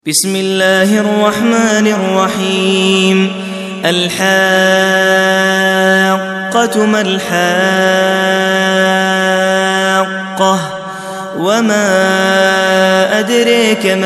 بسم الله الرحمن الرحيم. الحاقة ما الحاقة وما أدريك ما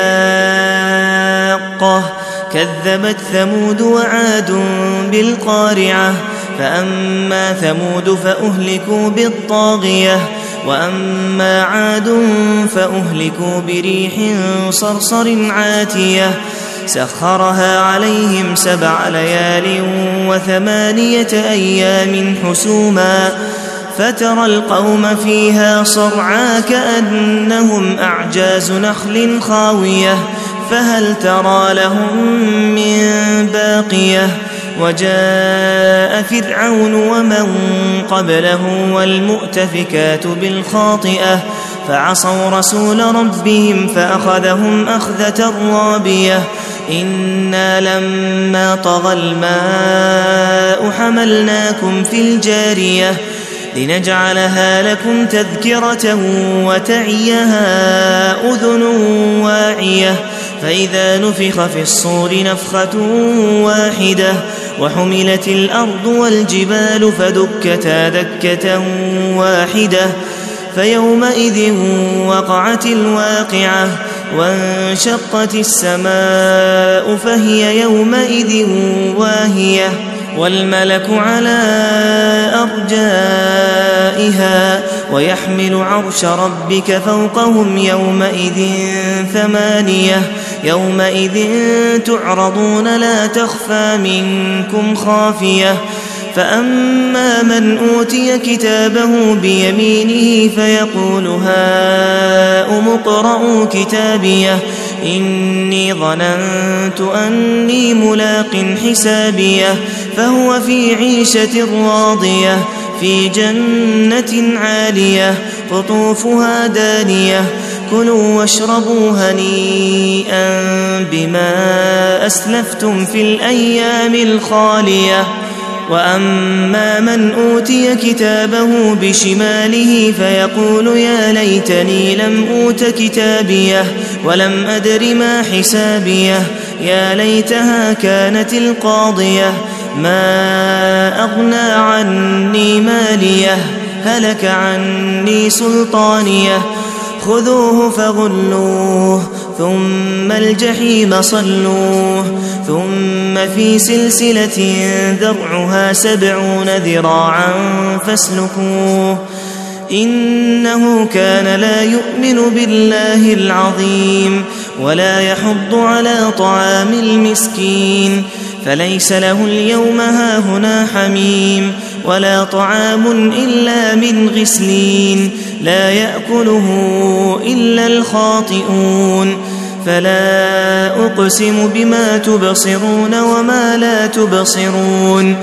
الحاقة كذبت ثمود وعاد بالقارعة فأما ثمود فأهلكوا بالطاغية وأما عاد فأهلكوا بريح صرصر عاتية سخرها عليهم 7 ليال و8 أيام حسوما فترى القوم فيها صرعى كأنهم أعجاز نخل خاوية فهل ترى لهم من باقية وجاء فرعون ومن قبله والمؤتفكات بالخاطئة فعصوا رسول ربهم فأخذهم أخذة رابية إنا لما طغى الماء حملناكم في الجارية لنجعلها لكم تذكرة وتعيها أذن واعية فإذا نفخ في الصور نفخة واحدة وحملت الأرض والجبال فدكتا دكة واحدة فيومئذ وقعت الواقعة وانشقت السماء فهي يومئذ واهية والملك على أرجائها ويحمل عرش ربك فوقهم يومئذ 8 يومئذ تعرضون لا تخفى منكم خافية فأما من أوتي كتابه بيمينه فيقول هاؤم اقرءوا كتابيه إني ظننت أني ملاق حسابيه فهو في عيشة راضية في جنة عالية قطوفها دانية كلوا واشربوا هنيئا بما أسلفتم في الأيام الخالية وأما من أوتي كتابه بشماله فيقول يا ليتني لم أوت كتابيه ولم أدر ما حسابيه يا ليتها كانت القاضية ما أغنى عني ماليه هلك عني سلطانيه خذوه فغلوه ثم الجحيم صلوه ثم في سلسلة ذرعها 70 ذراعا فاسلكوه إنه كان لا يؤمن بالله العظيم ولا يحض على طعام المسكين فليس له اليوم هاهنا حميم ولا طعام إلا من غسلين لا يأكله إلا الخاطئون فلا أقسم بما تبصرون وما لا تبصرون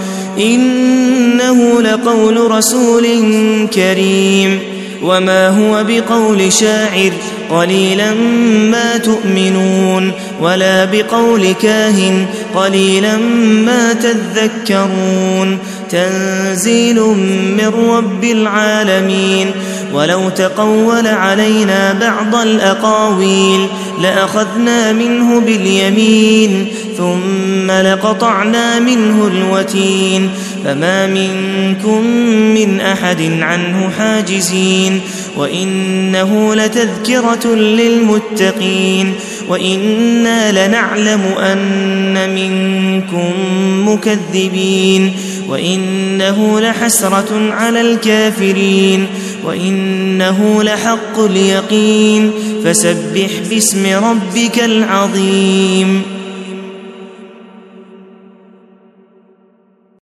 إنه لقول رسول كريم وما هو بقول شاعر قليلا ما تؤمنون ولا بقول كاهن قليلا ما تذكرون تنزيل من رب العالمين ولو تقول علينا بعض الأقاويل لأخذنا منه باليمين ثم لقطعنا منه الوتين فما منكم من أحد عنه حاجزين وإنه لتذكرة للمتقين وإنا لنعلم أن منكم مكذبين وإنه لحسرة على الكافرين وإنه لحق اليقين فسبح باسم ربك العظيم.